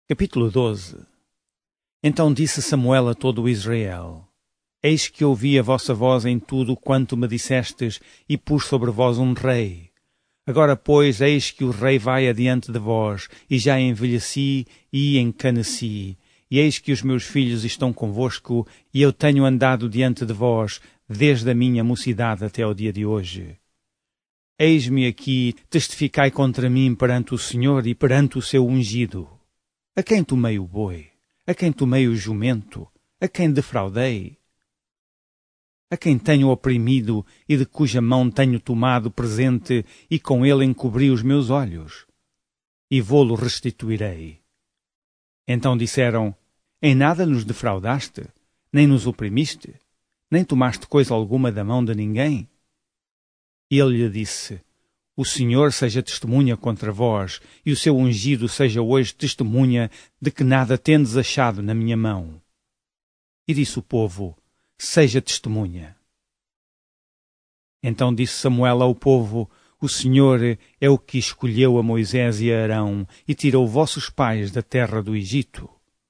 Capítulo 12. Então disse Samuel a todo o Israel: Eis que ouvi a vossa voz em tudo quanto me dissestes, e pus sobre vós um rei. Agora, pois, eis que o rei vai adiante de vós, e já envelheci e encaneci, e eis que os meus filhos estão convosco, e eu tenho andado diante de vós, desde a minha mocidade até ao dia de hoje. Eis-me aqui, testificai contra mim perante o Senhor e perante o seu ungido. A quem tomei o boi? A quem tomei o jumento? A quem defraudei? A quem tenho oprimido e de cuja mão tenho tomado presente e com ele encobri os meus olhos? E vô-lo restituirei. Então disseram: Em nada nos defraudaste, nem nos oprimiste, nem tomaste coisa alguma da mão de ninguém? E ele lhe disse: O Senhor seja testemunha contra vós, e o seu ungido seja hoje testemunha de que nada tendes achado na minha mão. E disse o povo: Seja testemunha. Então disse Samuel ao povo: O Senhor é o que escolheu a Moisés e a Arão, e tirou vossos pais da terra do Egito.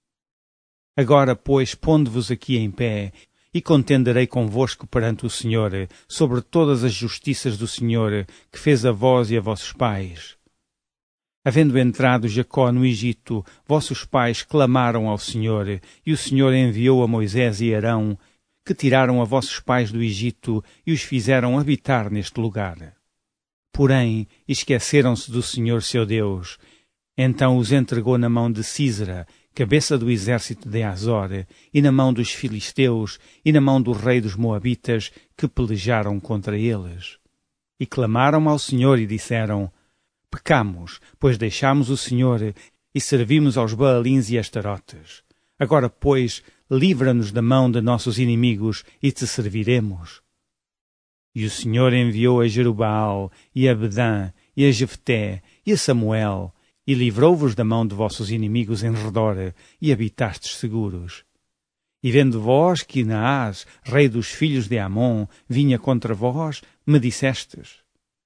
Agora, pois, pondo-vos aqui em pé, e contenderei convosco perante o Senhor, sobre todas as justiças do Senhor, que fez a vós e a vossos pais. Havendo entrado Jacó no Egito, vossos pais clamaram ao Senhor, e o Senhor enviou a Moisés e Arão, que tiraram a vossos pais do Egito e os fizeram habitar neste lugar. Porém, esqueceram-se do Senhor seu Deus. Então os entregou na mão de Sísera, cabeça do exército de Azor, e na mão dos filisteus, e na mão do rei dos moabitas, que pelejaram contra eles. E clamaram ao Senhor e disseram: Pecamos, pois deixámos o Senhor, e servimos aos Baalins e Astarotes. Agora, pois, livra-nos da mão de nossos inimigos, e te serviremos. E o Senhor enviou a Jerubaal, e a Bedã, e a Jefté, e a Samuel, e livrou-vos da mão de vossos inimigos em redor, e habitastes seguros. E vendo vós que Naás, rei dos filhos de Amon, vinha contra vós, me dissestes: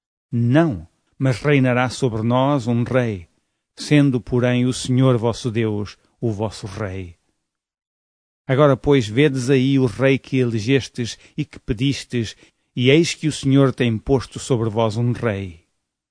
Não, mas reinará sobre nós um rei, sendo, porém, o Senhor vosso Deus o vosso rei. Agora, pois, vedes aí o rei que elegestes e que pedistes, e eis que o Senhor tem posto sobre vós um rei.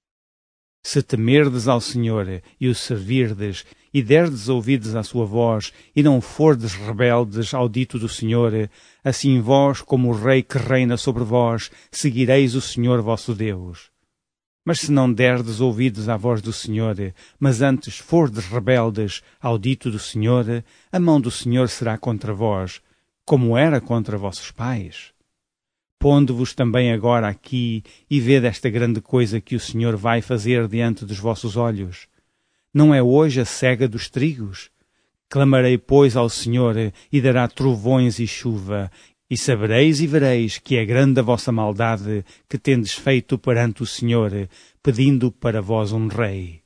Se temerdes ao Senhor e o servirdes, e derdes ouvidos à sua voz, e não fordes rebeldes ao dito do Senhor, assim vós, como o rei que reina sobre vós, seguireis o Senhor vosso Deus. Mas se não derdes ouvidos à voz do Senhor, mas antes fordes rebeldes ao dito do Senhor, a mão do Senhor será contra vós, como era contra vossos pais. Pondo-vos também agora aqui, e vede esta grande coisa que o Senhor vai fazer diante dos vossos olhos. Não é hoje a cega dos trigos? Clamarei, pois, ao Senhor, e dará trovões e chuva, e sabereis e vereis que é grande a vossa maldade que tendes feito perante o Senhor, pedindo para vós um rei.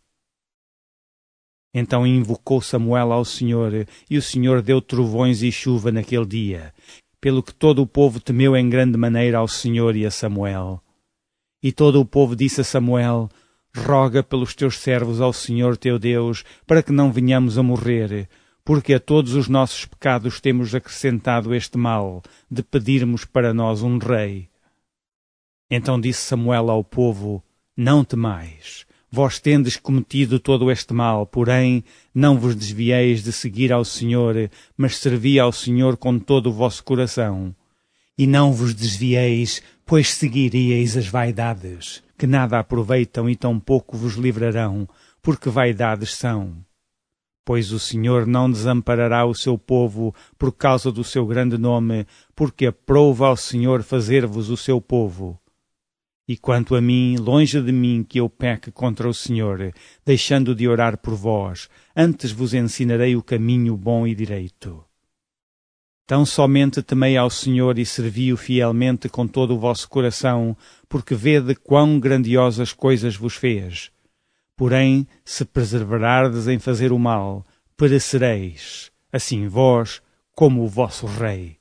Então invocou Samuel ao Senhor, e o Senhor deu trovões e chuva naquele dia, pelo que todo o povo temeu em grande maneira ao Senhor e a Samuel. E todo o povo disse a Samuel: Roga pelos teus servos ao Senhor teu Deus, para que não venhamos a morrer, porque a todos os nossos pecados temos acrescentado este mal, de pedirmos para nós um rei. Então disse Samuel ao povo: Não temais. Vós tendes cometido todo este mal, porém, não vos desvieis de seguir ao Senhor, mas servi ao Senhor com todo o vosso coração. E não vos desvieis, pois seguiríeis as vaidades, que nada aproveitam e tão pouco vos livrarão, porque vaidades são. Pois o Senhor não desamparará o seu povo por causa do seu grande nome, porque aprova ao Senhor fazer-vos o seu povo. E quanto a mim, longe de mim que eu peque contra o Senhor, deixando de orar por vós, antes vos ensinarei o caminho bom e direito. Tão somente temei ao Senhor e servi-o fielmente com todo o vosso coração, porque vede quão grandiosas coisas vos fez. Porém, se perseverardes em fazer o mal, perecereis, assim vós como o vosso rei.